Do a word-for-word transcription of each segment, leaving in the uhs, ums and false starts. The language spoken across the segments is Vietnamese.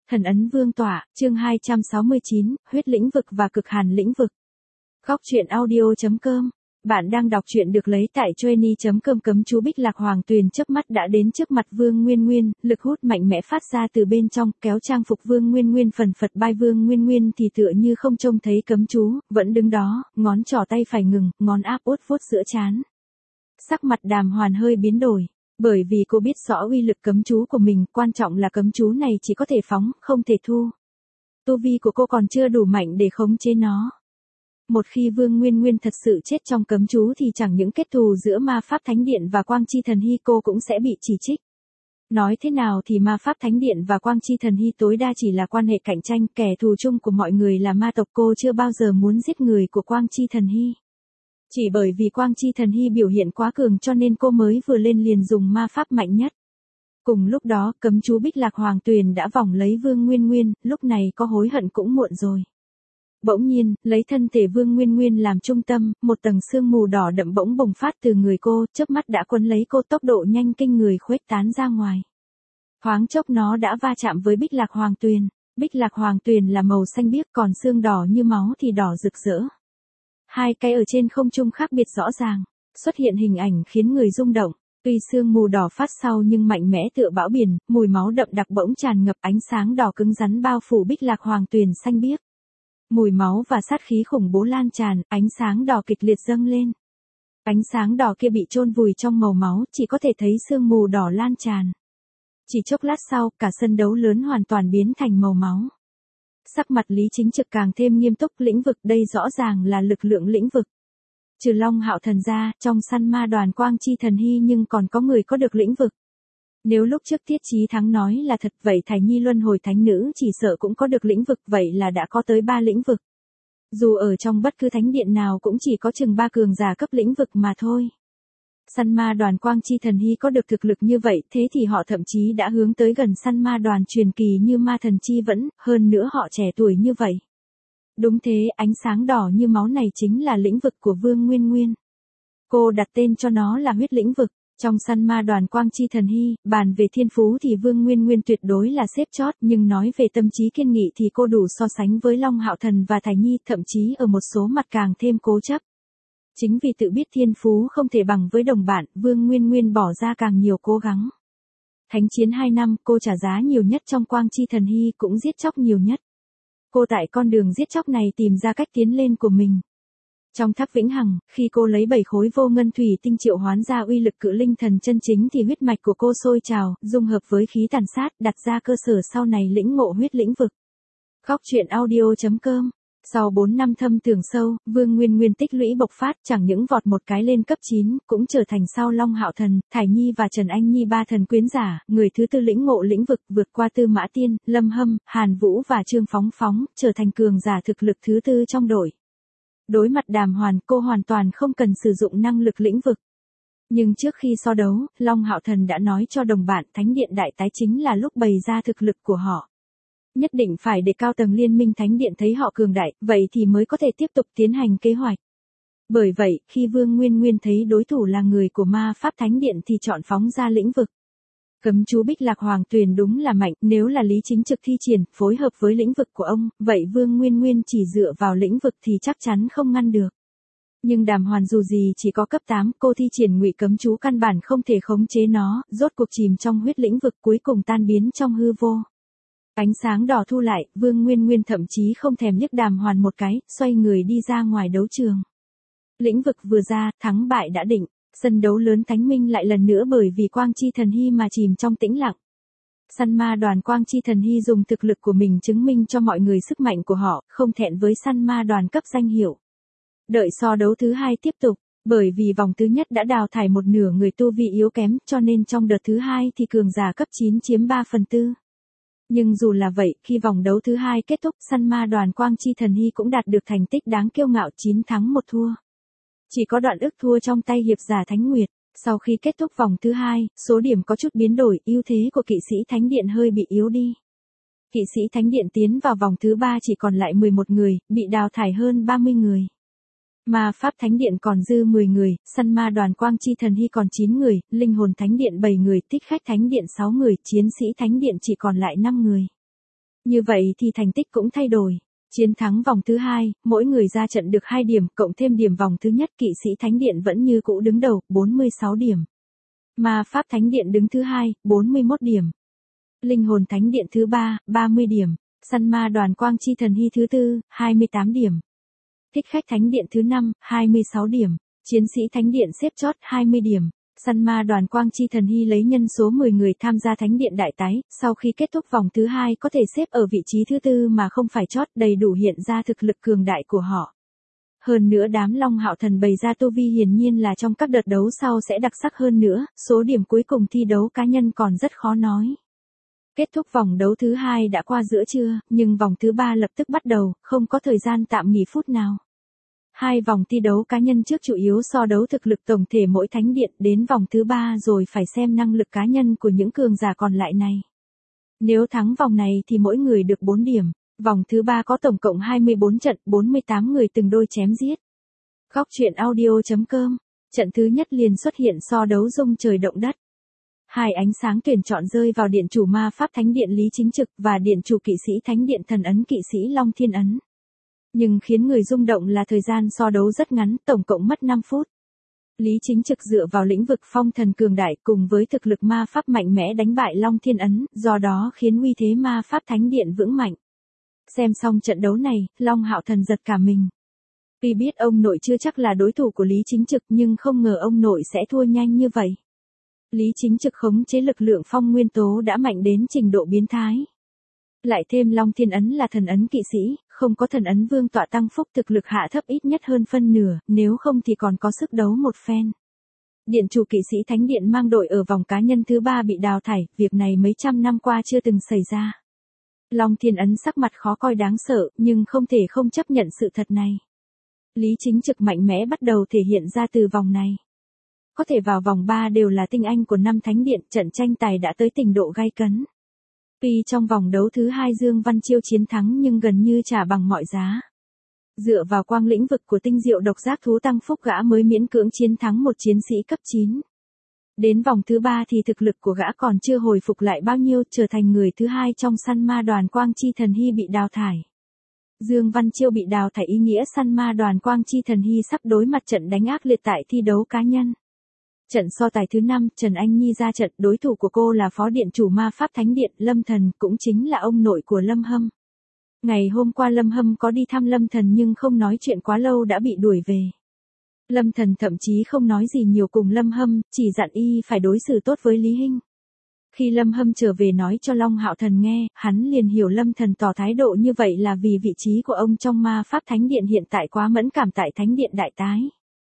Thần ấn vương tỏa, chương hai trăm sáu mươi chín, huyết lĩnh vực và cực hàn lĩnh vực. Góc truyện audio chấm com. Bạn đang đọc truyện được lấy tại journey chấm com. Cấm chú Bích Lạc Hoàng Tuyền chớp mắt đã đến trước mặt Vương Nguyên Nguyên, lực hút mạnh mẽ phát ra từ bên trong, kéo trang phục Vương Nguyên Nguyên phần phật bay. Vương Nguyên Nguyên thì tựa như không trông thấy cấm chú, vẫn đứng đó, ngón trỏ tay phải ngừng, ngón áp út vuốt giữa trán. Sắc mặt Đàm Hoàn hơi biến đổi. Bởi vì cô biết rõ uy lực cấm chú của mình, quan trọng là cấm chú này chỉ có thể phóng, không thể thu. Tu vi của cô còn chưa đủ mạnh để khống chế nó. Một khi Vương Nguyên Nguyên thật sự chết trong cấm chú thì chẳng những kết thù giữa Ma Pháp Thánh Điện và Quang Chi Thần Hy cô cũng sẽ bị chỉ trích. Nói thế nào thì Ma Pháp Thánh Điện và Quang Chi Thần Hy tối đa chỉ là quan hệ cạnh tranh, kẻ thù chung của mọi người là ma tộc. Cô chưa bao giờ muốn giết người của Quang Chi Thần Hy. Chỉ bởi vì Quang Chi Thần Hy biểu hiện quá cường cho nên cô mới vừa lên liền dùng ma pháp mạnh nhất. Cùng lúc đó, cấm chú Bích Lạc Hoàng Tuyền đã vòng lấy Vương Nguyên Nguyên, lúc này có hối hận cũng muộn rồi. Bỗng nhiên, lấy thân thể Vương Nguyên Nguyên làm trung tâm, một tầng sương mù đỏ đậm bỗng bùng phát từ người cô, chớp mắt đã quấn lấy cô, tốc độ nhanh kinh người khuếch tán ra ngoài. Thoáng chốc nó đã va chạm với Bích Lạc Hoàng Tuyền. Bích Lạc Hoàng Tuyền là màu xanh biếc, còn xương đỏ như máu thì đỏ rực rỡ. Hai cái ở trên không trung khác biệt rõ ràng, xuất hiện hình ảnh khiến người rung động. Tuy sương mù đỏ phát sau nhưng mạnh mẽ tựa bão biển, mùi máu đậm đặc bỗng tràn ngập, ánh sáng đỏ cứng rắn bao phủ Bích Lạc Hoàng Tuyền xanh biếc. Mùi máu và sát khí khủng bố lan tràn, ánh sáng đỏ kịch liệt dâng lên. Ánh sáng đỏ kia bị chôn vùi trong màu máu, chỉ có thể thấy sương mù đỏ lan tràn. Chỉ chốc lát sau, cả sân đấu lớn hoàn toàn biến thành màu máu. Sắc mặt Lý Chính Trực càng thêm nghiêm túc. Lĩnh vực đây rõ ràng là lực lượng lĩnh vực. Trừ Long Hạo Thần ra, trong săn ma đoàn Quang Chi Thần Hy nhưng còn có người có được lĩnh vực. Nếu lúc trước Tiết Chí Thắng nói là thật, vậy Thải Nhi Luân Hồi Thánh Nữ chỉ sợ cũng có được lĩnh vực, vậy là đã có tới ba lĩnh vực. Dù ở trong bất cứ thánh điện nào cũng chỉ có chừng ba cường giả cấp lĩnh vực mà thôi. Săn ma đoàn Quang Chi Thần Hy có được thực lực như vậy, thế thì họ thậm chí đã hướng tới gần săn ma đoàn truyền kỳ như Ma Thần Chi Vẫn, hơn nữa họ trẻ tuổi như vậy. Đúng thế, ánh sáng đỏ như máu này chính là lĩnh vực của Vương Nguyên Nguyên. Cô đặt tên cho nó là huyết lĩnh vực. Trong săn ma đoàn Quang Chi Thần Hy, bàn về thiên phú thì Vương Nguyên Nguyên tuyệt đối là xếp chót, nhưng nói về tâm trí kiên nghị thì cô đủ so sánh với Long Hạo Thần và Thải Nhi, thậm chí ở một số mặt càng thêm cố chấp. Chính vì tự biết thiên phú không thể bằng với đồng bạn, Vương Nguyên Nguyên bỏ ra càng nhiều cố gắng. Thánh chiến hai năm, cô trả giá nhiều nhất trong Quang Chi Thần Hy, cũng giết chóc nhiều nhất. Cô tại con đường giết chóc này tìm ra cách tiến lên của mình. Trong Tháp Vĩnh Hằng, khi cô lấy bảy khối vô ngân thủy tinh triệu hoán ra uy lực cự linh thần chân chính thì huyết mạch của cô sôi trào, dung hợp với khí tàn sát, đặt ra cơ sở sau này lĩnh ngộ huyết lĩnh vực. Góc truyện audio chấm com. Sau bốn năm thâm tưởng sâu, Vương Nguyên Nguyên tích lũy bộc phát, chẳng những vọt một cái lên cấp chín, cũng trở thành sau Long Hạo Thần, Thải Nhi và Trần Anh Nhi ba thần quyến giả, người thứ tư lĩnh ngộ lĩnh vực, vượt qua Tư Mã Tiên, Lâm Hâm, Hàn Vũ và Trương Phóng Phóng, trở thành cường giả thực lực thứ tư trong đội. Đối mặt Đàm Hoàn, cô hoàn toàn không cần sử dụng năng lực lĩnh vực. Nhưng trước khi so đấu, Long Hạo Thần đã nói cho đồng bạn Thánh Điện đại tái chính là lúc bày ra thực lực của họ. Nhất định phải để cao tầng liên minh Thánh Điện thấy họ cường đại, vậy thì mới có thể tiếp tục tiến hành kế hoạch. Bởi vậy, khi Vương Nguyên Nguyên thấy đối thủ là người của Ma Pháp Thánh Điện thì chọn phóng ra lĩnh vực. Cấm chú Bích Lạc Hoàng Tuyền đúng là mạnh, nếu là Lý Chính Trực thi triển, phối hợp với lĩnh vực của ông, vậy Vương Nguyên Nguyên chỉ dựa vào lĩnh vực thì chắc chắn không ngăn được. Nhưng Đàm Hoàn dù gì chỉ có cấp tám, cô thi triển ngụy cấm chú căn bản không thể khống chế nó, rốt cuộc chìm trong huyết lĩnh vực cuối cùng tan biến trong hư vô. Ánh sáng đỏ thu lại, Vương Nguyên Nguyên thậm chí không thèm liếc Đàm Hoàn một cái, xoay người đi ra ngoài đấu trường. Lĩnh vực vừa ra, thắng bại đã định. Sân đấu lớn Thánh Minh lại lần nữa bởi vì Quang Chi Thần Hy mà chìm trong tĩnh lặng. Săn ma đoàn Quang Chi Thần Hy dùng thực lực của mình chứng minh cho mọi người sức mạnh của họ, không thẹn với săn ma đoàn cấp danh hiệu. Đợi so đấu thứ hai tiếp tục, bởi vì vòng thứ nhất đã đào thải một nửa người tu vi yếu kém, cho nên trong đợt thứ hai thì cường giả cấp chín chiếm ba phần tư. Nhưng dù là vậy, khi vòng đấu thứ hai kết thúc, săn ma đoàn Quang Chi Thần Hy cũng đạt được thành tích đáng kiêu ngạo, chín thắng một thua. Chỉ có Đoạn Ức thua trong tay hiệp giả Thánh Nguyệt. Sau khi kết thúc vòng thứ hai, số điểm có chút biến đổi, ưu thế của kỵ sĩ Thánh Điện hơi bị yếu đi. Kỵ sĩ Thánh Điện tiến vào vòng thứ ba chỉ còn lại mười một người, bị đào thải hơn ba mươi người. Ma Pháp Thánh Điện còn dư mười người, săn ma đoàn Quang Chi Thần Hy còn chín người, Linh Hồn Thánh Điện bảy người, Thích Khách Thánh Điện sáu người, Chiến sĩ Thánh Điện chỉ còn lại năm người. Như vậy thì thành tích cũng thay đổi. Chiến thắng vòng thứ hai, mỗi người ra trận được hai điểm, cộng thêm điểm vòng thứ nhất, kỵ sĩ Thánh Điện vẫn như cũ đứng đầu, bốn mươi sáu điểm. Ma Pháp Thánh Điện đứng thứ hai, bốn mươi mốt điểm. Linh hồn Thánh Điện thứ ba, ba mươi điểm. Săn ma đoàn Quang Chi Thần Hy thứ tư, hai mươi tám điểm. Thích Khách Thánh Điện thứ năm, hai mươi sáu điểm. Chiến sĩ Thánh Điện xếp chót, hai mươi điểm. Săn ma đoàn Quang Chi Thần Hy lấy nhân số mười người tham gia Thánh Điện đại tái, sau khi kết thúc vòng thứ hai có thể xếp ở vị trí thứ tư mà không phải chót, đầy đủ hiện ra thực lực cường đại của họ. Hơn nữa đám Long Hạo Thần bày ra tu vi hiển nhiên là trong các đợt đấu sau sẽ đặc sắc hơn nữa, số điểm cuối cùng thi đấu cá nhân còn rất khó nói. Kết thúc vòng đấu thứ hai đã qua giữa trưa, nhưng vòng thứ ba lập tức bắt đầu, không có thời gian tạm nghỉ phút nào. Hai vòng thi đấu cá nhân trước chủ yếu so đấu thực lực tổng thể mỗi thánh điện, đến vòng thứ ba rồi phải xem năng lực cá nhân của những cường giả còn lại này. Nếu thắng vòng này thì mỗi người được bốn điểm. Vòng thứ ba có tổng cộng hai mươi bốn trận, bốn mươi tám người từng đôi chém giết. Góc truyện audio chấm com. Trận thứ nhất liền xuất hiện so đấu rung trời động đất. Hai ánh sáng tuyển chọn rơi vào điện chủ ma pháp thánh điện Lý Chính Trực và điện chủ kỵ sĩ thánh điện thần ấn kỵ sĩ Long Thiên Ấn. Nhưng khiến người rung động là thời gian so đấu rất ngắn, tổng cộng mất năm phút. Lý Chính Trực dựa vào lĩnh vực phong thần cường đại cùng với thực lực ma pháp mạnh mẽ đánh bại Long Thiên Ấn, do đó khiến uy thế ma pháp thánh điện vững mạnh. Xem xong trận đấu này, Long Hạo Thần giật cả mình. Tuy biết ông nội chưa chắc là đối thủ của Lý Chính Trực nhưng không ngờ ông nội sẽ thua nhanh như vậy. Lý Chính Trực khống chế lực lượng phong nguyên tố đã mạnh đến trình độ biến thái. Lại thêm Long Thiên Ấn là thần ấn kỵ sĩ, không có thần ấn vương tọa tăng phúc thực lực hạ thấp ít nhất hơn phân nửa, nếu không thì còn có sức đấu một phen. Điện chủ kỵ sĩ Thánh Điện mang đội ở vòng cá nhân thứ ba bị đào thải, việc này mấy trăm năm qua chưa từng xảy ra. Long Thiên Ấn sắc mặt khó coi đáng sợ, nhưng không thể không chấp nhận sự thật này. Lý Chính Trực mạnh mẽ bắt đầu thể hiện ra từ vòng này. Có thể vào vòng ba đều là tinh anh của năm thánh điện, trận tranh tài đã tới trình độ gay cấn. Tuy trong vòng đấu thứ hai Dương Văn Chiêu chiến thắng nhưng gần như trả bằng mọi giá. Dựa vào quang lĩnh vực của tinh diệu độc giác thú tăng phúc gã mới miễn cưỡng chiến thắng một chiến sĩ cấp chín. Đến vòng thứ ba thì thực lực của gã còn chưa hồi phục lại bao nhiêu, trở thành người thứ hai trong săn ma đoàn Quang Chi Thần Hy bị đào thải. Dương Văn Chiêu bị đào thải ý nghĩa săn ma đoàn Quang Chi Thần Hy sắp đối mặt trận đánh ác liệt tại thi đấu cá nhân. Trận so tài thứ năm, Trần Anh Nhi ra trận, đối thủ của cô là Phó Điện chủ Ma Pháp Thánh Điện, Lâm Thần, cũng chính là ông nội của Lâm Hâm. Ngày hôm qua Lâm Hâm có đi thăm Lâm Thần nhưng không nói chuyện quá lâu đã bị đuổi về. Lâm Thần thậm chí không nói gì nhiều cùng Lâm Hâm, chỉ dặn y phải đối xử tốt với Lý Hinh. Khi Lâm Hâm trở về nói cho Long Hạo Thần nghe, hắn liền hiểu Lâm Thần tỏ thái độ như vậy là vì vị trí của ông trong Ma Pháp Thánh Điện hiện tại quá mẫn cảm tại Thánh Điện đại tái.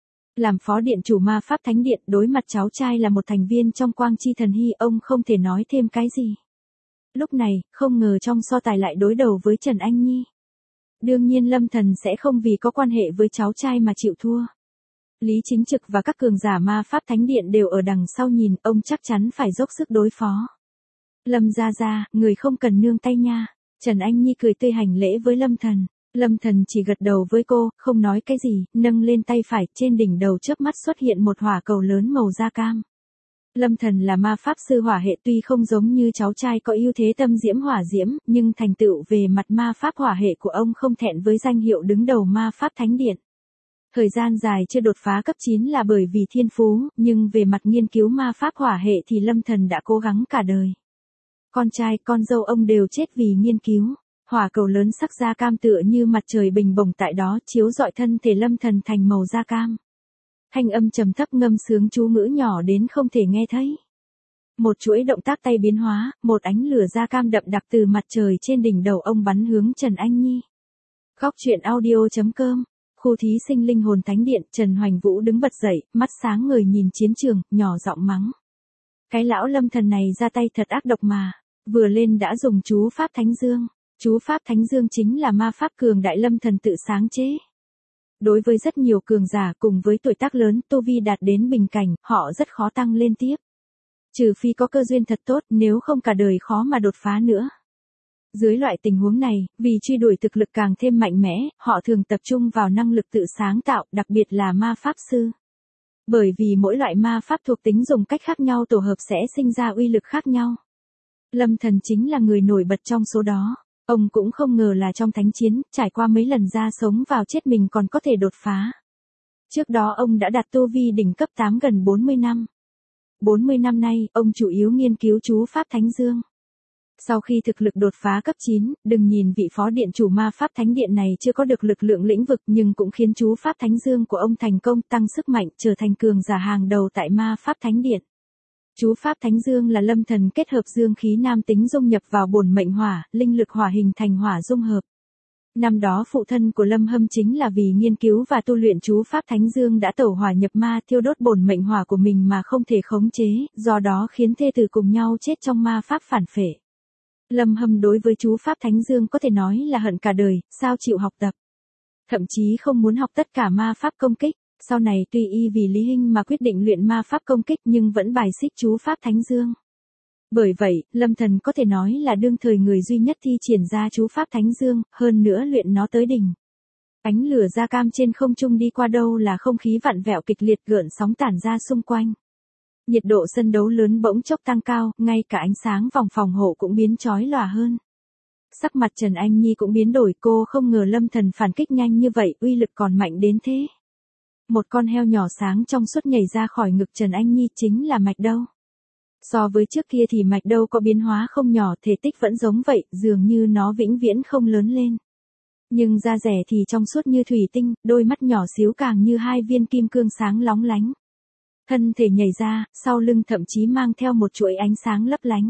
Làm Phó Điện chủ Ma Pháp Thánh Điện, đối mặt cháu trai là một thành viên trong Quang Chi Thần Hy, ông không thể nói thêm cái gì. Lúc này, không ngờ trong so tài lại đối đầu với Trần Anh Nhi. Đương nhiên Lâm Thần sẽ không vì có quan hệ với cháu trai mà chịu thua. Lý Chính Trực và các cường giả Ma Pháp Thánh Điện đều ở đằng sau nhìn, ông chắc chắn phải dốc sức đối phó. Lâm gia gia, người không cần nương tay nha. Trần Anh Nhi cười tươi hành lễ với Lâm Thần. Lâm Thần chỉ gật đầu với cô, không nói cái gì, nâng lên tay phải, trên đỉnh đầu chớp mắt xuất hiện một hỏa cầu lớn màu da cam. Lâm Thần là ma pháp sư hỏa hệ, tuy không giống như cháu trai có ưu thế tâm diễm hỏa diễm, nhưng thành tựu về mặt ma pháp hỏa hệ của ông không thẹn với danh hiệu đứng đầu Ma Pháp Thánh Điện. Thời gian dài chưa đột phá cấp chín là bởi vì thiên phú, nhưng về mặt nghiên cứu ma pháp hỏa hệ thì Lâm Thần đã cố gắng cả đời. Con trai, con dâu ông đều chết vì nghiên cứu. Hỏa cầu lớn sắc da cam tựa như mặt trời bình bồng tại đó, chiếu rọi thân thể Lâm Thần thành màu da cam. Thanh âm trầm thấp ngâm sướng chú ngữ nhỏ đến không thể nghe thấy. Một chuỗi động tác tay biến hóa, một ánh lửa da cam đậm đặc từ mặt trời trên đỉnh đầu ông bắn hướng Trần Anh Nhi. Góc truyện audio chấm com. Khu thí sinh linh hồn thánh điện, Trần Hoành Vũ đứng bật dậy, mắt sáng ngời nhìn chiến trường, nhỏ giọng mắng. Cái lão Lâm Thần này ra tay thật ác độc mà, vừa lên đã dùng chú Pháp Thánh Dương. Chú Pháp Thánh Dương chính là ma pháp cường đại Lâm Thần tự sáng chế. Đối với rất nhiều cường giả cùng với tuổi tác lớn, tu vi đạt đến bình cảnh, họ rất khó tăng lên tiếp. Trừ phi có cơ duyên thật tốt, nếu không cả đời khó mà đột phá nữa. Dưới loại tình huống này, vì truy đuổi thực lực càng thêm mạnh mẽ, họ thường tập trung vào năng lực tự sáng tạo, đặc biệt là ma pháp sư. Bởi vì mỗi loại ma pháp thuộc tính dùng cách khác nhau tổ hợp sẽ sinh ra uy lực khác nhau. Lâm Thần chính là người nổi bật trong số đó. Ông cũng không ngờ là trong thánh chiến, trải qua mấy lần ra sống vào chết mình còn có thể đột phá. Trước đó ông đã đạt tu vi đỉnh cấp tám gần bốn mươi năm. bốn mươi năm nay, ông chủ yếu nghiên cứu chú Pháp Thánh Dương. Sau khi thực lực đột phá cấp chín, đừng nhìn vị phó điện chủ ma Pháp Thánh Điện này chưa có được lực lượng lĩnh vực nhưng cũng khiến chú Pháp Thánh Dương của ông thành công tăng sức mạnh trở thành cường giả hàng đầu tại ma Pháp Thánh Điện. Chú Pháp Thánh Dương là lâm thần kết hợp dương khí nam tính dung nhập vào bổn mệnh hỏa, linh lực hỏa hình thành hỏa dung hợp. Năm đó phụ thân của Lâm Hâm chính là vì nghiên cứu và tu luyện chú Pháp Thánh Dương đã tẩu hỏa nhập ma thiêu đốt bổn mệnh hỏa của mình mà không thể khống chế, do đó khiến thê tử cùng nhau chết trong ma Pháp phản phệ. Lâm Hâm đối với chú Pháp Thánh Dương có thể nói là hận cả đời, sao chịu học tập. Thậm chí không muốn học tất cả ma Pháp công kích, sau này tuy y vì Lý Hinh mà quyết định luyện ma Pháp công kích nhưng vẫn bài xích chú Pháp Thánh Dương. Bởi vậy, Lâm Thần có thể nói là đương thời người duy nhất thi triển ra chú Pháp Thánh Dương, hơn nữa luyện nó tới đỉnh. Ánh lửa da cam trên không trung đi qua đâu là không khí vặn vẹo kịch liệt gợn sóng tản ra xung quanh. Nhiệt độ sân đấu lớn bỗng chốc tăng cao, ngay cả ánh sáng vòng phòng hộ cũng biến chói lòa hơn. Sắc mặt Trần Anh Nhi cũng biến đổi, cô không ngờ Lâm Thần phản kích nhanh như vậy, uy lực còn mạnh đến thế. Một con heo nhỏ sáng trong suốt nhảy ra khỏi ngực Trần Anh Nhi chính là Mạch Đâu. So với trước kia thì Mạch Đâu có biến hóa không nhỏ, thể tích vẫn giống vậy, dường như nó vĩnh viễn không lớn lên. Nhưng da rẻ thì trong suốt như thủy tinh, đôi mắt nhỏ xíu càng như hai viên kim cương sáng lóng lánh. Thân thể nhảy ra, sau lưng thậm chí mang theo một chuỗi ánh sáng lấp lánh.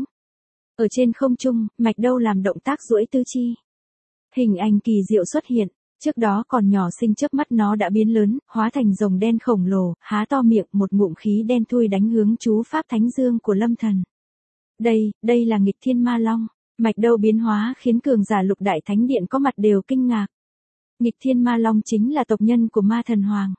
Ở trên không trung, Mạch Đâu làm động tác duỗi tứ chi. Hình ảnh kỳ diệu xuất hiện, trước đó còn nhỏ xinh chớp mắt nó đã biến lớn, hóa thành rồng đen khổng lồ, há to miệng, một ngụm khí đen thui đánh hướng chú Pháp Thánh Dương của Lâm Thần. Đây, đây là nghịch thiên ma long. Mạch Đâu biến hóa khiến cường giả lục đại thánh điện có mặt đều kinh ngạc. Nghịch thiên ma long chính là tộc nhân của ma thần hoàng.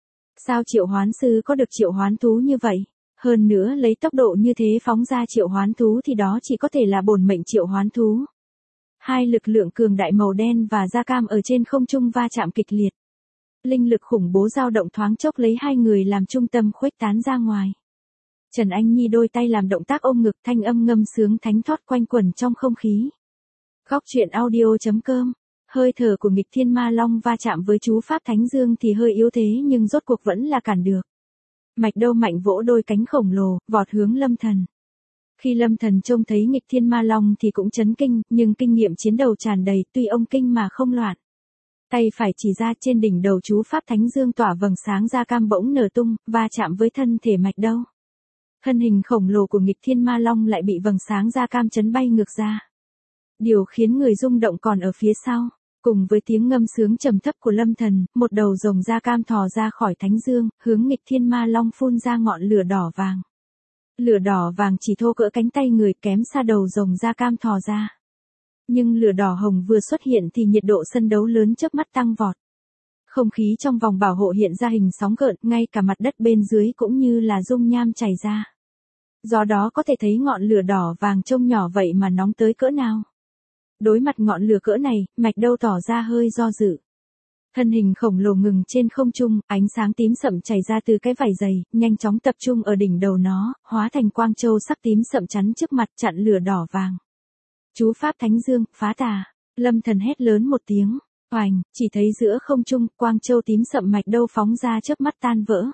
Sao triệu hoán sư có được triệu hoán thú như vậy? Hơn nữa lấy tốc độ như thế phóng ra triệu hoán thú thì đó chỉ có thể là bổn mệnh triệu hoán thú. Hai lực lượng cường đại màu đen và da cam ở trên không trung va chạm kịch liệt. Linh lực khủng bố dao động thoáng chốc lấy hai người làm trung tâm khuếch tán ra ngoài. Trần Anh Nhi đôi tay làm động tác ôm ngực, thanh âm ngâm sướng thánh thót quanh quẩn trong không khí. Góc truyện audio chấm com. Hơi thở của nghịch thiên ma long va chạm với chú Pháp Thánh Dương thì hơi yếu thế nhưng rốt cuộc vẫn là cản được. Mạch Đâu mạnh vỗ đôi cánh khổng lồ, vọt hướng Lâm Thần. Khi Lâm Thần trông thấy nghịch thiên ma long thì cũng chấn kinh, nhưng kinh nghiệm chiến đấu tràn đầy, tuy ông kinh mà không loạn. Tay phải chỉ ra trên đỉnh đầu chú Pháp Thánh Dương tỏa vầng sáng da cam bỗng nở tung, va chạm với thân thể Mạch Đâu. Thân hình khổng lồ của nghịch thiên ma long lại bị vầng sáng da cam chấn bay ngược ra. Điều khiến người rung động còn ở phía sau. Cùng với tiếng ngâm sướng trầm thấp của Lâm Thần, một đầu rồng da cam thò ra khỏi Thánh Dương, hướng nghịch thiên ma long phun ra ngọn lửa đỏ vàng. Lửa đỏ vàng chỉ thô cỡ cánh tay người, kém xa đầu rồng da cam thò ra. Nhưng lửa đỏ hồng vừa xuất hiện thì nhiệt độ sân đấu lớn chớp mắt tăng vọt. Không khí trong vòng bảo hộ hiện ra hình sóng gợn, ngay cả mặt đất bên dưới cũng như là dung nham chảy ra. Do đó có thể thấy ngọn lửa đỏ vàng trông nhỏ vậy mà nóng tới cỡ nào. Đối mặt ngọn lửa cỡ này, Mạch Đâu tỏ ra hơi do dự. Thân hình khổng lồ ngừng trên không trung, ánh sáng tím sậm chảy ra từ cái vảy dày, nhanh chóng tập trung ở đỉnh đầu nó, hóa thành quang châu sắc tím sậm chắn trước mặt chặn lửa đỏ vàng. Chú Pháp Thánh Dương, phá tà. Lâm Thần hét lớn một tiếng, oành, chỉ thấy giữa không trung, quang châu tím sậm Mạch Đâu phóng ra chớp mắt tan vỡ.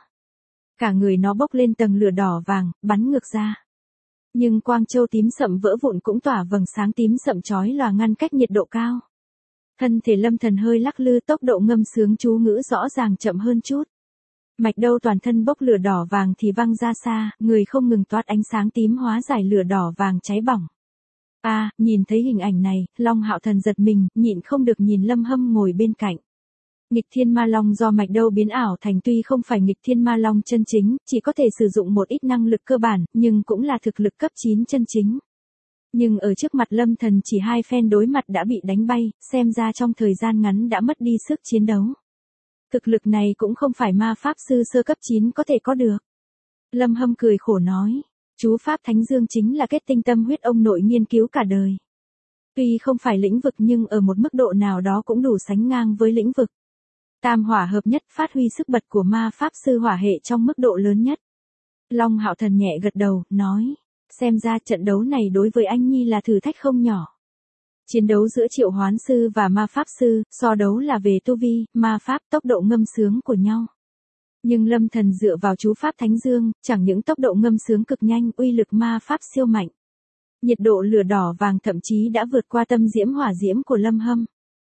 Cả người nó bốc lên tầng lửa đỏ vàng, bắn ngược ra. Nhưng quang châu tím sậm vỡ vụn cũng tỏa vầng sáng tím sậm chói lòa ngăn cách nhiệt độ cao. Thân thể Lâm Thần hơi lắc lư, tốc độ ngâm sướng chú ngữ rõ ràng chậm hơn chút. Mạch Đâu toàn thân bốc lửa đỏ vàng thì văng ra xa, người không ngừng toát ánh sáng tím hóa giải lửa đỏ vàng cháy bỏng. A, à, nhìn thấy hình ảnh này, Long Hạo Thần giật mình, nhịn không được nhìn Lâm Hâm ngồi bên cạnh. Nghịch thiên ma long do Mạch Đâu biến ảo thành tuy không phải nghịch thiên ma long chân chính, chỉ có thể sử dụng một ít năng lực cơ bản, nhưng cũng là thực lực cấp chín chân chính. Nhưng ở trước mặt Lâm Thần chỉ hai phen đối mặt đã bị đánh bay, xem ra trong thời gian ngắn đã mất đi sức chiến đấu. Thực lực này cũng không phải ma pháp sư sơ cấp chín có thể có được. Lâm Hâm cười khổ nói, chú Pháp Thánh Dương chính là kết tinh tâm huyết ông nội nghiên cứu cả đời. Tuy không phải lĩnh vực nhưng ở một mức độ nào đó cũng đủ sánh ngang với lĩnh vực. Tam hỏa hợp nhất phát huy sức bật của ma pháp sư hỏa hệ trong mức độ lớn nhất. Long Hạo Thần nhẹ gật đầu, nói, xem ra trận đấu này đối với anh Nhi là thử thách không nhỏ. Chiến đấu giữa triệu hoán sư và ma pháp sư, so đấu là về tu vi, ma pháp, tốc độ ngâm sướng của nhau. Nhưng Lâm Thần dựa vào chú pháp Thánh Dương, chẳng những tốc độ ngâm sướng cực nhanh, uy lực ma pháp siêu mạnh. Nhiệt độ lửa đỏ vàng thậm chí đã vượt qua tâm diễm hỏa diễm của Lâm Hâm.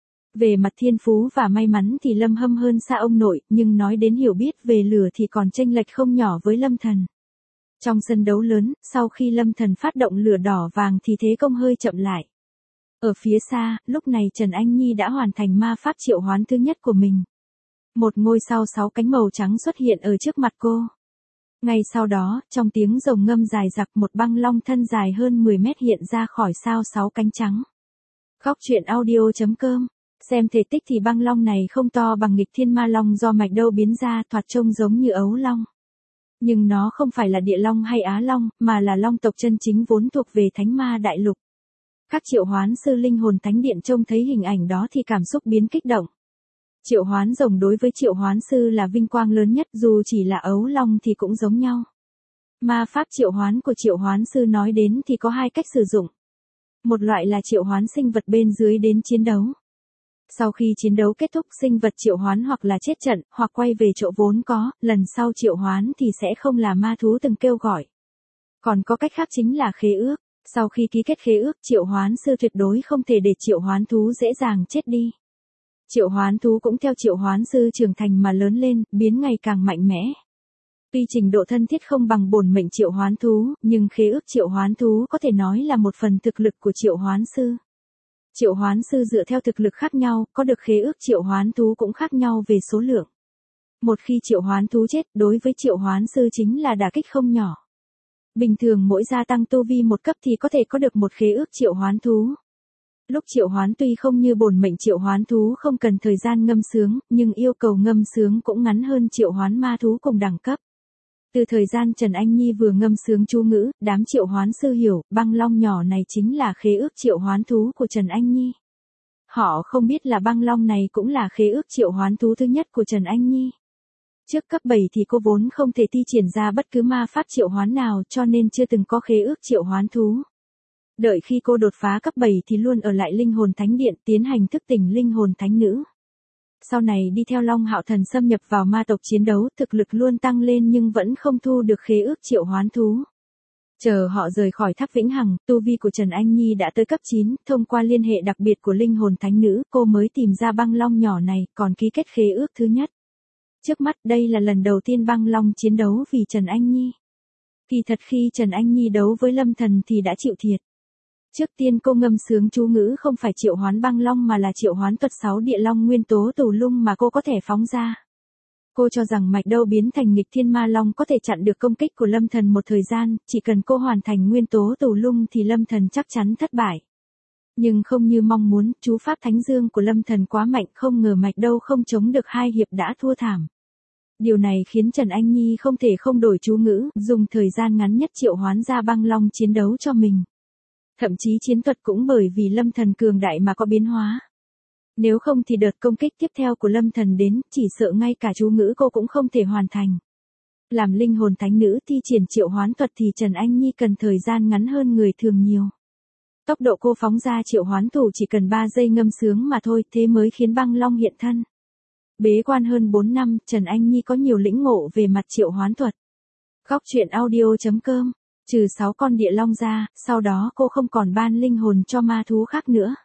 Về mặt thiên phú và may mắn thì Lâm Hâm hơn xa ông nội, nhưng nói đến hiểu biết về lửa thì còn chênh lệch không nhỏ với Lâm Thần. Trong sân đấu lớn, sau khi Lâm Thần phát động lửa đỏ vàng thì thế công hơi chậm lại. Ở phía xa, lúc này Trần Anh Nhi đã hoàn thành ma pháp triệu hoán thứ nhất của mình. Một ngôi sao sáu cánh màu trắng xuất hiện ở trước mặt cô. Ngay sau đó, trong tiếng rồng ngâm dài dặc, một băng long thân dài hơn mười mét hiện ra khỏi sao sáu cánh trắng. Góc truyện audio chấm com. Xem thể tích thì băng long này không to bằng nghịch thiên ma long do mạch đâu biến ra, thoạt trông giống như ấu long. Nhưng nó không phải là địa long hay á long, mà là long tộc chân chính vốn thuộc về thánh ma đại lục. Các triệu hoán sư linh hồn thánh điện trông thấy hình ảnh đó thì cảm xúc biến kích động. Triệu hoán rồng đối với triệu hoán sư là vinh quang lớn nhất, dù chỉ là ấu long thì cũng giống nhau. Ma pháp triệu hoán của triệu hoán sư nói đến thì có hai cách sử dụng. Một loại là triệu hoán sinh vật bên dưới đến chiến đấu. Sau khi chiến đấu kết thúc, sinh vật triệu hoán hoặc là chết trận, hoặc quay về chỗ vốn có, lần sau triệu hoán thì sẽ không là ma thú từng kêu gọi. Còn có cách khác chính là khế ước. Sau khi ký kết khế ước, triệu hoán sư tuyệt đối không thể để triệu hoán thú dễ dàng chết đi. Triệu hoán thú cũng theo triệu hoán sư trưởng thành mà lớn lên, biến ngày càng mạnh mẽ. Tuy trình độ thân thiết không bằng bổn mệnh triệu hoán thú, nhưng khế ước triệu hoán thú có thể nói là một phần thực lực của triệu hoán sư. Triệu hoán sư dựa theo thực lực khác nhau, có được khế ước triệu hoán thú cũng khác nhau về số lượng. Một khi triệu hoán thú chết, đối với triệu hoán sư chính là đả kích không nhỏ. Bình thường mỗi gia tăng tu vi một cấp thì có thể có được một khế ước triệu hoán thú. Lúc triệu hoán tuy không như bổn mệnh triệu hoán thú không cần thời gian ngâm sướng, nhưng yêu cầu ngâm sướng cũng ngắn hơn triệu hoán ma thú cùng đẳng cấp. Từ thời gian Trần Anh Nhi vừa ngâm sướng chú ngữ, đám triệu hoán sư hiểu, băng long nhỏ này chính là khế ước triệu hoán thú của Trần Anh Nhi. Họ không biết là băng long này cũng là khế ước triệu hoán thú thứ nhất của Trần Anh Nhi. Trước cấp bảy thì cô vốn không thể thi triển ra bất cứ ma pháp triệu hoán nào cho nên chưa từng có khế ước triệu hoán thú. Đợi khi cô đột phá cấp bảy thì luôn ở lại linh hồn thánh điện tiến hành thức tỉnh linh hồn thánh nữ. Sau này đi theo Long Hạo Thần xâm nhập vào ma tộc chiến đấu, thực lực luôn tăng lên nhưng vẫn không thu được khế ước triệu hoán thú. Chờ họ rời khỏi tháp Vĩnh Hằng, tu vi của Trần Anh Nhi đã tới cấp chín, thông qua liên hệ đặc biệt của linh hồn thánh nữ, cô mới tìm ra băng long nhỏ này, còn ký kết khế ước thứ nhất. Trước mắt đây là lần đầu tiên băng long chiến đấu vì Trần Anh Nhi. Kỳ thật khi Trần Anh Nhi đấu với Lâm Thần thì đã chịu thiệt. Trước tiên cô ngâm sướng chú ngữ không phải triệu hoán băng long mà là triệu hoán thuật sáu địa long nguyên tố tù lung mà cô có thể phóng ra. Cô cho rằng mạch đâu biến thành nghịch thiên ma long có thể chặn được công kích của Lâm Thần một thời gian, chỉ cần cô hoàn thành nguyên tố tù lung thì Lâm Thần chắc chắn thất bại. Nhưng không như mong muốn, chú pháp Thánh Dương của Lâm Thần quá mạnh, không ngờ mạch đâu không chống được hai hiệp đã thua thảm. Điều này khiến Trần Anh Nhi không thể không đổi chú ngữ, dùng thời gian ngắn nhất triệu hoán ra băng long chiến đấu cho mình. Thậm chí chiến thuật cũng bởi vì Lâm Thần cường đại mà có biến hóa. Nếu không thì đợt công kích tiếp theo của Lâm Thần đến, chỉ sợ ngay cả chú ngữ cô cũng không thể hoàn thành. Làm linh hồn thánh nữ thi triển triệu hoán thuật thì Trần Anh Nhi cần thời gian ngắn hơn người thường nhiều. Tốc độ cô phóng ra triệu hoán thủ chỉ cần ba giây ngâm sướng mà thôi, thế mới khiến băng long hiện thân. Bế quan hơn bốn năm, Trần Anh Nhi có nhiều lĩnh ngộ về mặt triệu hoán thuật. Góc truyện audio chấm com. Trừ sáu con địa long ra, sau đó cô không còn ban linh hồn cho ma thú khác nữa.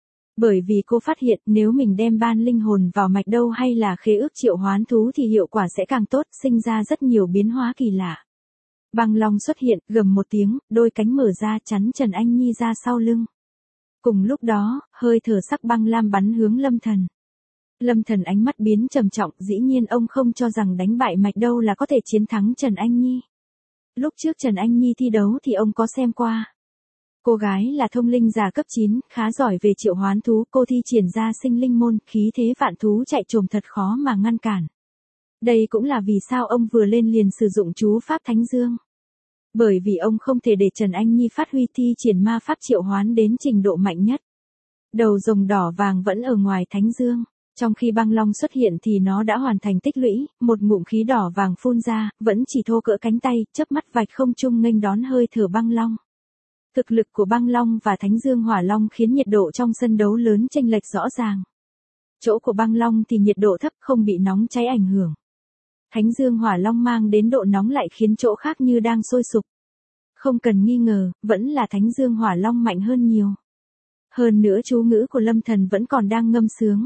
Bởi vì cô phát hiện nếu mình đem ban linh hồn vào mạch đâu hay là khế ước triệu hoán thú thì hiệu quả sẽ càng tốt, sinh ra rất nhiều biến hóa kỳ lạ. Băng long xuất hiện, gầm một tiếng, đôi cánh mở ra chắn Trần Anh Nhi ra sau lưng. Cùng lúc đó, hơi thở sắc băng lam bắn hướng Lâm Thần. Lâm Thần ánh mắt biến trầm trọng, dĩ nhiên ông không cho rằng đánh bại mạch đâu là có thể chiến thắng Trần Anh Nhi. Lúc trước Trần Anh Nhi thi đấu thì ông có xem qua. Cô gái là thông linh giả cấp chín, khá giỏi về triệu hoán thú, cô thi triển ra sinh linh môn, khí thế vạn thú chạy trồm thật khó mà ngăn cản. Đây cũng là vì sao ông vừa lên liền sử dụng chú pháp Thánh Dương. Bởi vì ông không thể để Trần Anh Nhi phát huy thi triển ma pháp triệu hoán đến trình độ mạnh nhất. Đầu rồng đỏ vàng vẫn ở ngoài Thánh Dương. Trong khi băng long xuất hiện thì nó đã hoàn thành tích lũy, một ngụm khí đỏ vàng phun ra, vẫn chỉ thô cỡ cánh tay, chớp mắt vạch không trung nghênh đón hơi thở băng long. Thực lực của băng long và thánh dương hỏa long khiến nhiệt độ trong sân đấu lớn chênh lệch rõ ràng. Chỗ của băng long thì nhiệt độ thấp không bị nóng cháy ảnh hưởng. Thánh dương hỏa long mang đến độ nóng lại khiến chỗ khác như đang sôi sục. Không cần nghi ngờ, vẫn là thánh dương hỏa long mạnh hơn nhiều. Hơn nữa chú ngữ của Lâm Thần vẫn còn đang ngâm sướng.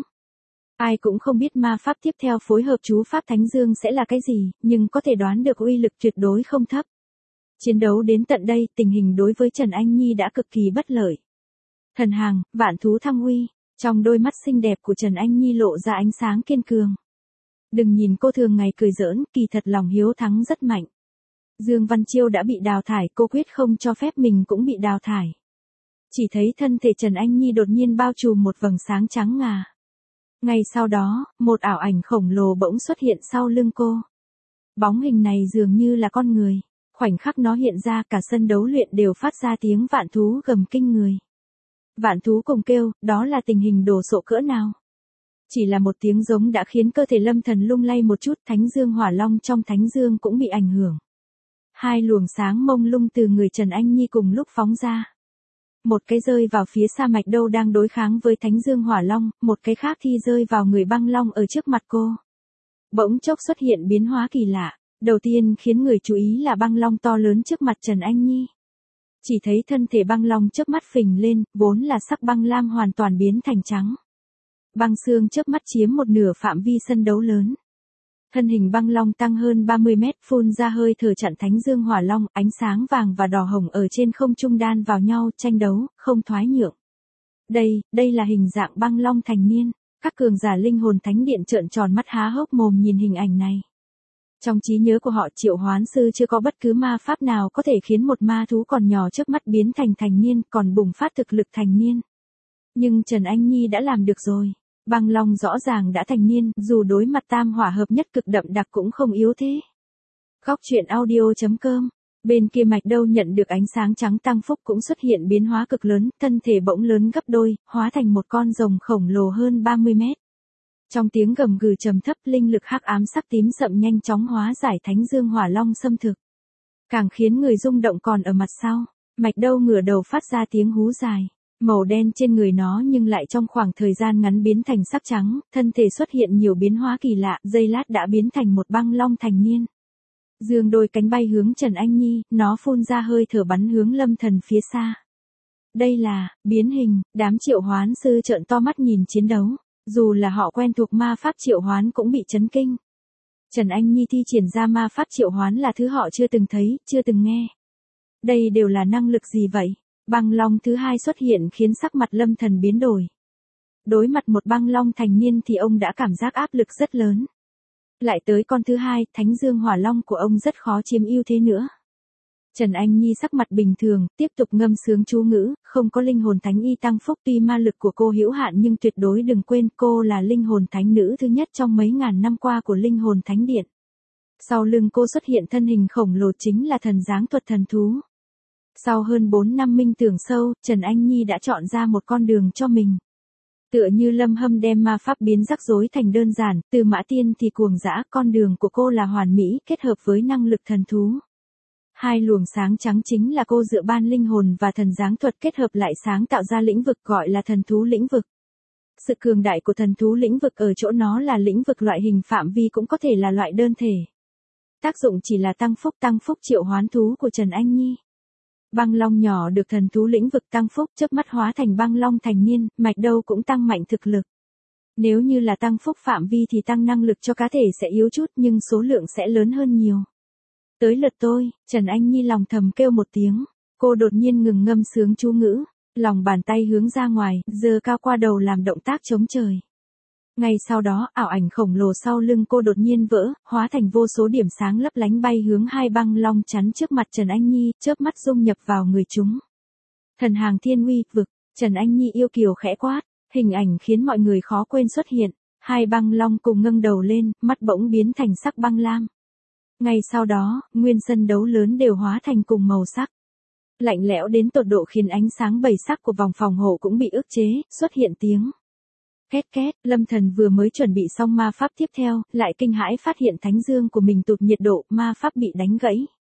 Ai cũng không biết ma pháp tiếp theo phối hợp chú pháp thánh dương sẽ là cái gì, nhưng có thể đoán được uy lực tuyệt đối không thấp. Chiến đấu đến tận đây, tình hình đối với Trần Anh Nhi đã cực kỳ bất lợi. Thần hàng, vạn thú thăng uy, trong đôi mắt xinh đẹp của Trần Anh Nhi lộ ra ánh sáng kiên cường. Đừng nhìn cô thường ngày cười giỡn, kỳ thật lòng hiếu thắng rất mạnh. Dương Văn Chiêu đã bị đào thải, cô quyết không cho phép mình cũng bị đào thải. Chỉ thấy thân thể Trần Anh Nhi đột nhiên bao trùm một vầng sáng trắng ngà. Ngay sau đó, một ảo ảnh khổng lồ bỗng xuất hiện sau lưng cô. Bóng hình này dường như là con người. Khoảnh khắc nó hiện ra, cả sân đấu luyện đều phát ra tiếng vạn thú gầm kinh người. Vạn thú cùng kêu, đó là tình hình đồ sộ cỡ nào. Chỉ là một tiếng giống đã khiến cơ thể Lâm Thần lung lay một chút, thánh dương hỏa long trong thánh dương cũng bị ảnh hưởng. Hai luồng sáng mông lung từ người Trần Anh Nhi cùng lúc phóng ra. Một cái rơi vào phía Sa Mạch Đâu đang đối kháng với thánh dương hỏa long, một cái khác thì rơi vào người băng long ở trước mặt cô. Bỗng chốc xuất hiện biến hóa kỳ lạ. Đầu tiên khiến người chú ý là băng long to lớn trước mặt Trần Anh Nhi. Chỉ thấy thân thể băng long chớp mắt phình lên, vốn là sắc băng lam hoàn toàn biến thành trắng. Băng xương chớp mắt chiếm một nửa phạm vi sân đấu lớn. Thân hình băng long tăng hơn ba mươi mét, phun ra hơi thở chặn thánh dương hỏa long, ánh sáng vàng và đỏ hồng ở trên không trung đan vào nhau, tranh đấu, không thoái nhượng. Đây, đây là hình dạng băng long thành niên. Các cường giả linh hồn thánh điện trợn tròn mắt há hốc mồm nhìn hình ảnh này. Trong trí nhớ của họ, Triệu Hoán Sư chưa có bất cứ ma pháp nào có thể khiến một ma thú còn nhỏ trước mắt biến thành thành niên, còn bùng phát thực lực thành niên. Nhưng Trần Anh Nhi đã làm được rồi. Băng long rõ ràng đã thành niên, dù đối mặt tam hỏa hợp nhất cực đậm đặc cũng không yếu thế. Góc truyện audio chấm com. Bên kia Mạch Đâu nhận được ánh sáng trắng tăng phúc cũng xuất hiện biến hóa cực lớn, thân thể bỗng lớn gấp đôi, hóa thành một con rồng khổng lồ hơn ba mươi mét. Trong tiếng gầm gừ trầm thấp, linh lực hắc ám sắc tím sậm nhanh chóng hóa giải thánh dương hỏa long xâm thực. Càng khiến người rung động còn ở mặt sau, Mạch Đâu ngửa đầu phát ra tiếng hú dài. Màu đen trên người nó nhưng lại trong khoảng thời gian ngắn biến thành sắc trắng, thân thể xuất hiện nhiều biến hóa kỳ lạ, giây lát đã biến thành một băng long thành niên. Dương đôi cánh bay hướng Trần Anh Nhi, nó phun ra hơi thở bắn hướng Lâm Thần phía xa. Đây là, biến hình, đám triệu hoán sư trợn to mắt nhìn chiến đấu. Dù là họ quen thuộc ma pháp triệu hoán cũng bị chấn kinh. Trần Anh Nhi thi triển ra ma pháp triệu hoán là thứ họ chưa từng thấy, chưa từng nghe. Đây đều là năng lực gì vậy? Băng long thứ hai xuất hiện khiến sắc mặt Lâm Thần biến đổi. Đối mặt một băng long thành niên thì ông đã cảm giác áp lực rất lớn. Lại tới con thứ hai, thánh dương hỏa long của ông rất khó chiếm ưu thế nữa. Trần Anh Nhi sắc mặt bình thường, tiếp tục ngâm sướng chú ngữ, không có linh hồn thánh y tăng phúc, tuy ma lực của cô hữu hạn nhưng tuyệt đối đừng quên cô là linh hồn thánh nữ thứ nhất trong mấy ngàn năm qua của linh hồn thánh điện. Sau lưng cô xuất hiện thân hình khổng lồ chính là thần giáng thuật thần thú. Sau hơn bốn năm minh tưởng sâu, Trần Anh Nhi đã chọn ra một con đường cho mình. Tựa như Lâm Hâm đem ma pháp biến rắc rối thành đơn giản, từ mã tiên thì cuồng dã, con đường của cô là hoàn mỹ kết hợp với năng lực thần thú. Hai luồng sáng trắng chính là cô dựa ban linh hồn và thần giáng thuật kết hợp lại sáng tạo ra lĩnh vực gọi là thần thú lĩnh vực. Sự cường đại của thần thú lĩnh vực ở chỗ nó là lĩnh vực loại hình phạm vi cũng có thể là loại đơn thể. Tác dụng chỉ là tăng phúc tăng phúc triệu hoán thú của Trần Anh Nhi. Băng long nhỏ được thần thú lĩnh vực tăng phúc chớp mắt hóa thành băng long thành niên, Mạch Đâu cũng tăng mạnh thực lực. Nếu như là tăng phúc phạm vi thì tăng năng lực cho cá thể sẽ yếu chút nhưng số lượng sẽ lớn hơn nhiều. Tới lượt tôi, Trần Anh Nhi lòng thầm kêu một tiếng, cô đột nhiên ngừng ngâm sướng chú ngữ, lòng bàn tay hướng ra ngoài, giơ cao qua đầu làm động tác chống trời. Ngay sau đó, ảo ảnh khổng lồ sau lưng cô đột nhiên vỡ, hóa thành vô số điểm sáng lấp lánh bay hướng hai băng long chắn trước mặt Trần Anh Nhi, chớp mắt dung nhập vào người chúng. Thần hàng thiên uy, vực, Trần Anh Nhi yêu kiều khẽ quát, hình ảnh khiến mọi người khó quên xuất hiện, hai băng long cùng ngâng đầu lên, mắt bỗng biến thành sắc băng lam. Ngay sau đó, nguyên sân đấu lớn đều hóa thành cùng màu sắc. Lạnh lẽo đến tột độ khiến ánh sáng bảy sắc của vòng phòng hộ cũng bị ức chế, xuất hiện tiếng. Két két, Lâm Thần vừa mới chuẩn bị xong ma pháp tiếp theo, lại kinh hãi phát hiện thánh dương của mình tụt nhiệt độ, ma pháp bị đánh gãy.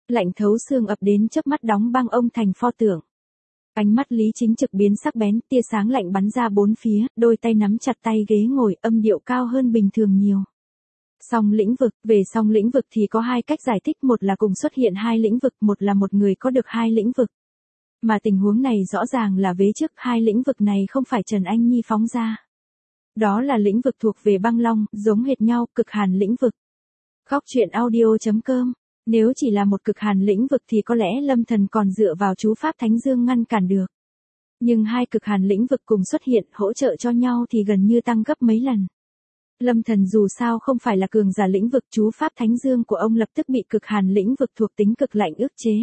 Lạnh thấu xương ập đến chớp mắt đóng băng ông thành pho tượng. Ánh mắt Lý Chính Trực biến sắc bén, tia sáng lạnh bắn ra bốn phía, đôi tay nắm chặt tay ghế ngồi, âm điệu cao hơn bình thường nhiều. Song lĩnh vực, về song lĩnh vực thì có hai cách giải thích, một là cùng xuất hiện hai lĩnh vực, một là một người có được hai lĩnh vực. Mà tình huống này rõ ràng là vế trước, hai lĩnh vực này không phải Trần Anh Nhi phóng ra. Đó là lĩnh vực thuộc về băng long, giống hệt nhau, cực hàn lĩnh vực. Góc truyện audio chấm com. Nếu chỉ là một cực hàn lĩnh vực thì có lẽ Lâm Thần còn dựa vào chú pháp Thánh Dương ngăn cản được. Nhưng hai cực hàn lĩnh vực cùng xuất hiện hỗ trợ cho nhau thì gần như tăng gấp mấy lần. Lâm Thần dù sao không phải là cường giả lĩnh vực, chú pháp Thánh Dương của ông lập tức bị cực hàn lĩnh vực thuộc tính cực lạnh ức chế.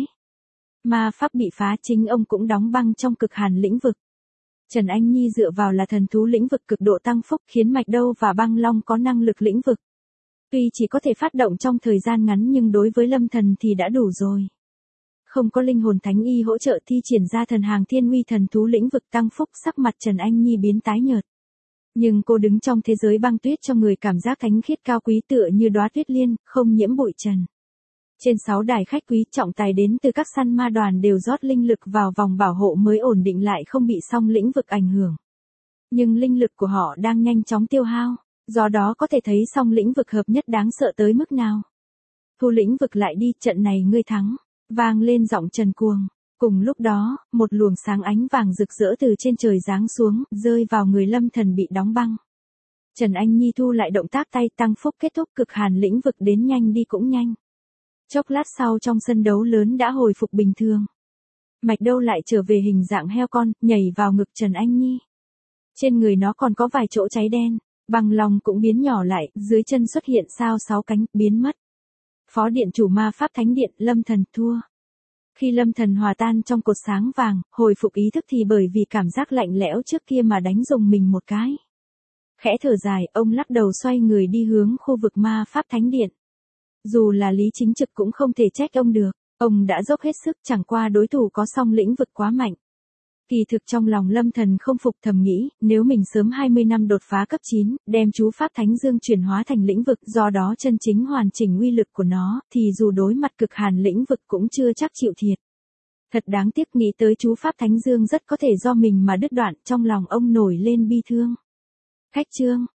Ma pháp bị phá, chính ông cũng đóng băng trong cực hàn lĩnh vực. Trần Anh Nhi dựa vào là thần thú lĩnh vực cực độ tăng phúc, khiến Mạch Đâu và Băng Long có năng lực lĩnh vực. Tuy chỉ có thể phát động trong thời gian ngắn nhưng đối với Lâm Thần thì đã đủ rồi. Không có linh hồn thánh y hỗ trợ thi triển ra thần hàng thiên uy thần thú lĩnh vực tăng phúc, sắc mặt Trần Anh Nhi biến tái nhợt. Nhưng cô đứng trong thế giới băng tuyết cho người cảm giác thánh khiết cao quý tựa như đóa tuyết liên, không nhiễm bụi trần. Trên sáu đài khách quý trọng tài đến từ các săn ma đoàn đều rót linh lực vào vòng bảo hộ mới ổn định lại không bị song lĩnh vực ảnh hưởng. Nhưng linh lực của họ đang nhanh chóng tiêu hao, do đó có thể thấy song lĩnh vực hợp nhất đáng sợ tới mức nào. Thu lĩnh vực lại đi, trận này ngươi thắng, vang lên giọng Trần Cuồng. Cùng lúc đó, một luồng sáng ánh vàng rực rỡ từ trên trời giáng xuống, rơi vào người Lâm Thần bị đóng băng. Trần Anh Nhi thu lại động tác tay, tăng phúc kết thúc, cực hàn lĩnh vực đến nhanh đi cũng nhanh. Chốc lát sau trong sân đấu lớn đã hồi phục bình thường. Mạch Đâu lại trở về hình dạng heo con, nhảy vào ngực Trần Anh Nhi. Trên người nó còn có vài chỗ cháy đen, Băng Long cũng biến nhỏ lại, dưới chân xuất hiện sao sáu cánh, biến mất. Phó điện chủ ma pháp thánh điện, Lâm Thần thua. Khi Lâm Thần hòa tan trong cột sáng vàng, hồi phục ý thức thì bởi vì cảm giác lạnh lẽo trước kia mà đánh rùng mình một cái. Khẽ thở dài, ông lắc đầu xoay người đi hướng khu vực ma pháp thánh điện. Dù là Lý Chính Trực cũng không thể trách ông được, ông đã dốc hết sức, chẳng qua đối thủ có song lĩnh vực quá mạnh. Kỳ thực trong lòng Lâm Thần không phục, thầm nghĩ, nếu mình sớm hai mươi năm đột phá cấp chín, đem chú pháp Thánh Dương chuyển hóa thành lĩnh vực, do đó chân chính hoàn chỉnh uy lực của nó, thì dù đối mặt cực hàn lĩnh vực cũng chưa chắc chịu thiệt. Thật đáng tiếc, nghĩ tới chú pháp Thánh Dương rất có thể do mình mà đứt đoạn, trong lòng ông nổi lên bi thương. Khách chương